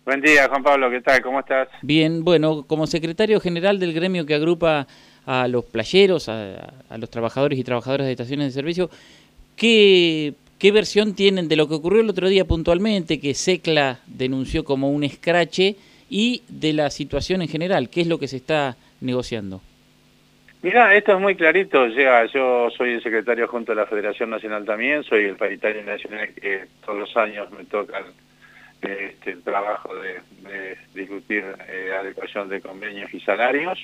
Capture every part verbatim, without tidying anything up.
Buen día, Juan Pablo, ¿qué tal? ¿Cómo estás? Bien, bueno, como secretario general del gremio que agrupa a los playeros, a, a los trabajadores y trabajadoras de estaciones de servicio, ¿qué, qué versión tienen de lo que ocurrió el otro día puntualmente, que SECLA denunció como un escrache, y de la situación en general? ¿Qué es lo que se está negociando? Mirá, esto es muy clarito. Llega, yo soy el secretario junto a la Federación Nacional también, soy el paritario nacional que todos los años me toca este, el trabajo de, de discutir eh, adecuación de convenios y salarios.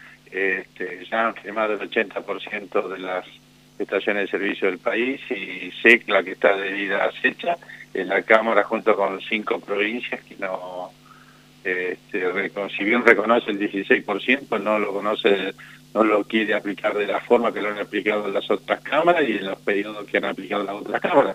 Este, ya han firmado el ochenta por ciento de las estaciones de servicio del país y SECLA, que está debida a fecha, en la Cámara junto con cinco provincias que no... Este, si bien reconoce el dieciséis por ciento, no lo conoce, no lo quiere aplicar de la forma que lo han aplicado en las otras cámaras y en los periodos que han aplicado las otras cámaras.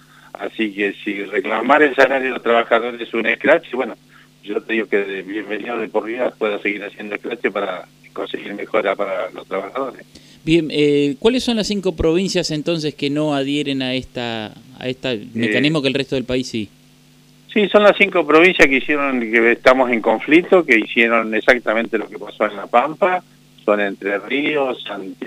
Así que si reclamar el salario de los trabajadores es un escrache, bueno, yo te digo que de bienvenido de por vida pueda seguir haciendo escrache para conseguir mejora para los trabajadores. Bien, eh, ¿cuáles son las cinco provincias entonces que no adhieren a esta a este mecanismo Eh, que el resto del país sí? Sí, son las cinco provincias que hicieron, que estamos en conflicto, que hicieron exactamente lo que pasó en La Pampa. Son Entre Ríos,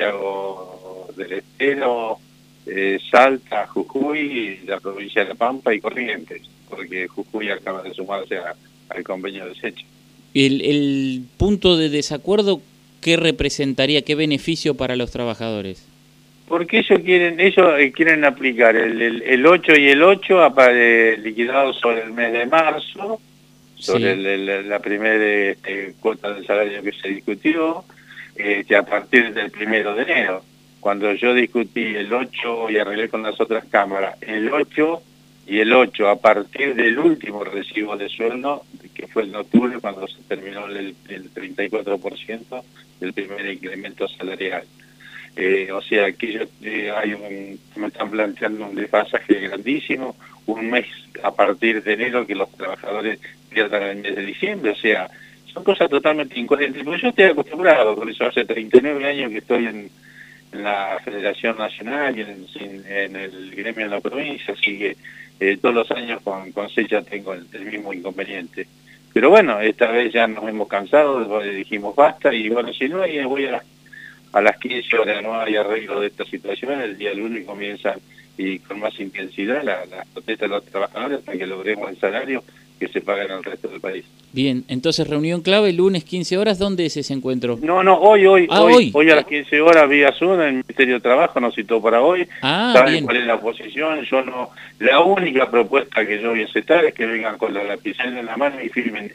Santiago del Estero, eh, Salta, Jujuy, la provincia de La Pampa y Corrientes, porque Jujuy acaba de sumarse a, al convenio de Secha. El, el punto de desacuerdo, ¿qué representaría, qué beneficio para los trabajadores? Porque ellos quieren ellos eh, quieren aplicar el, el, el ocho y el ocho apare, liquidado sobre el mes de marzo, sobre Sí. el, el, la primera este, cuota del salario que se discutió, eh, que a partir del primero de enero. Cuando yo discutí el ocho y arreglé con las otras cámaras, el ocho y el ocho a partir del último recibo de sueldo, que fue en octubre cuando se terminó el, el treinta y cuatro por ciento del primer incremento salarial. Eh, o sea, aquí yo, eh, hay un, me están planteando un desfasaje grandísimo, un mes a partir de enero que los trabajadores pierdan el mes de diciembre, o sea, son cosas totalmente incoherentes, porque yo estoy acostumbrado, por eso hace treinta y nueve años que estoy en, en la Federación Nacional y en, en el gremio de la provincia, así que eh, todos los años con, con Secha tengo el, el mismo inconveniente. Pero bueno, esta vez ya nos hemos cansado, dijimos basta, y bueno, si no, ahí voy a a las quince horas no hay arreglo de esta situación, el día lunes comienzan y con más intensidad las la protestas de los trabajadores hasta que logremos el salario que se paga en el resto del país. Bien, entonces reunión clave, lunes quince horas, ¿dónde es ese encuentro? No, no, hoy, hoy, Ah, hoy, hoy. hoy a las quince horas vía Zoom, el Ministerio de Trabajo nos citó para hoy, Ah, saben bien. cuál es la posición, yo no, la única propuesta que yo voy a aceptar es que vengan con la lapicera en la mano y firmen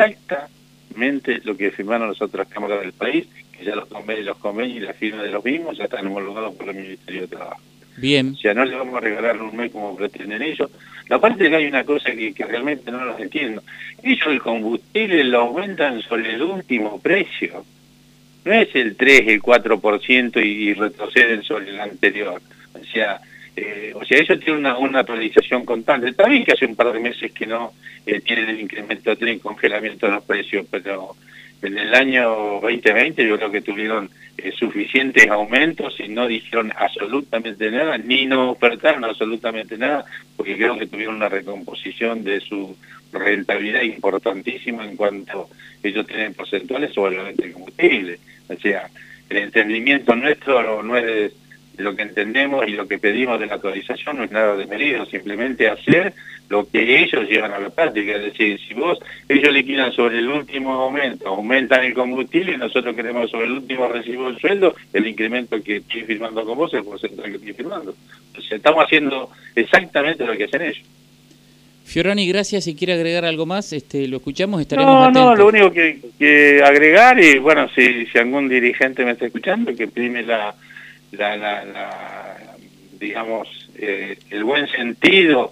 exactamente lo que firmaron las otras cámaras del país, que ya los convenios, los convenios y la firma de los mismos ya están homologados por el Ministerio de Trabajo. O Bien. sea, no le vamos a regalar un mes como pretenden ellos. La parte de que hay una cosa que, que realmente no los entiendo. Ellos el combustible lo aumentan sobre el último precio. No es el tres, el cuatro por ciento y, y retroceden sobre el anterior. O sea, eh, o sea, ellos tienen una, una actualización constante. Está bien que hace un par de meses que no eh, tienen el incremento, tienen congelamiento de los precios, pero en el año veinte veinte yo creo que tuvieron eh, suficientes aumentos y no dijeron absolutamente nada, ni no ofertaron absolutamente nada, porque creo que tuvieron una recomposición de su rentabilidad importantísima en cuanto ellos tienen porcentuales sobre la venta de combustible. O sea, el entendimiento nuestro no es de lo que entendemos y lo que pedimos de la actualización no es nada desmedido, simplemente hacer lo que ellos llevan a la práctica, es decir, si vos, ellos liquidan sobre el último aumento, aumentan el combustible y nosotros queremos sobre el último recibo del sueldo, el incremento que estoy firmando con vos, el porcentaje que estoy firmando. O sea, estamos haciendo exactamente lo que hacen ellos. Fiorani, gracias. Si quiere agregar algo más, este, lo escuchamos, estaremos No, no, lo atentos. único que, que agregar, y bueno, si, si algún dirigente me está escuchando, que prime la, la, la, la digamos, eh, el buen sentido,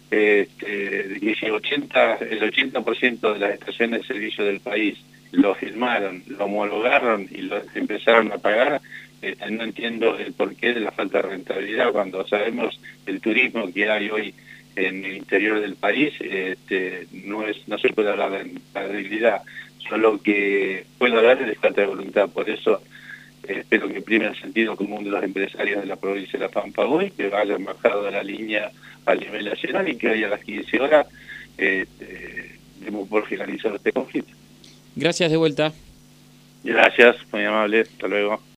este, de que si ochenta, el ochenta por ciento de las estaciones de servicio del país lo firmaron, lo homologaron y lo empezaron a pagar, este, no entiendo el porqué de la falta de rentabilidad cuando sabemos el turismo que hay hoy en el interior del país, este, no es no se puede hablar de rentabilidad, solo que puede hablar de falta de voluntad. Por eso eh, espero que prime el sentido común de los empresarios de la provincia de La Pampa hoy, que hayan bajado de la línea a nivel nacional y que hoy a las quince horas eh, eh, demos por finalizado este conflicto. Gracias de vuelta. Gracias, muy amable, hasta luego.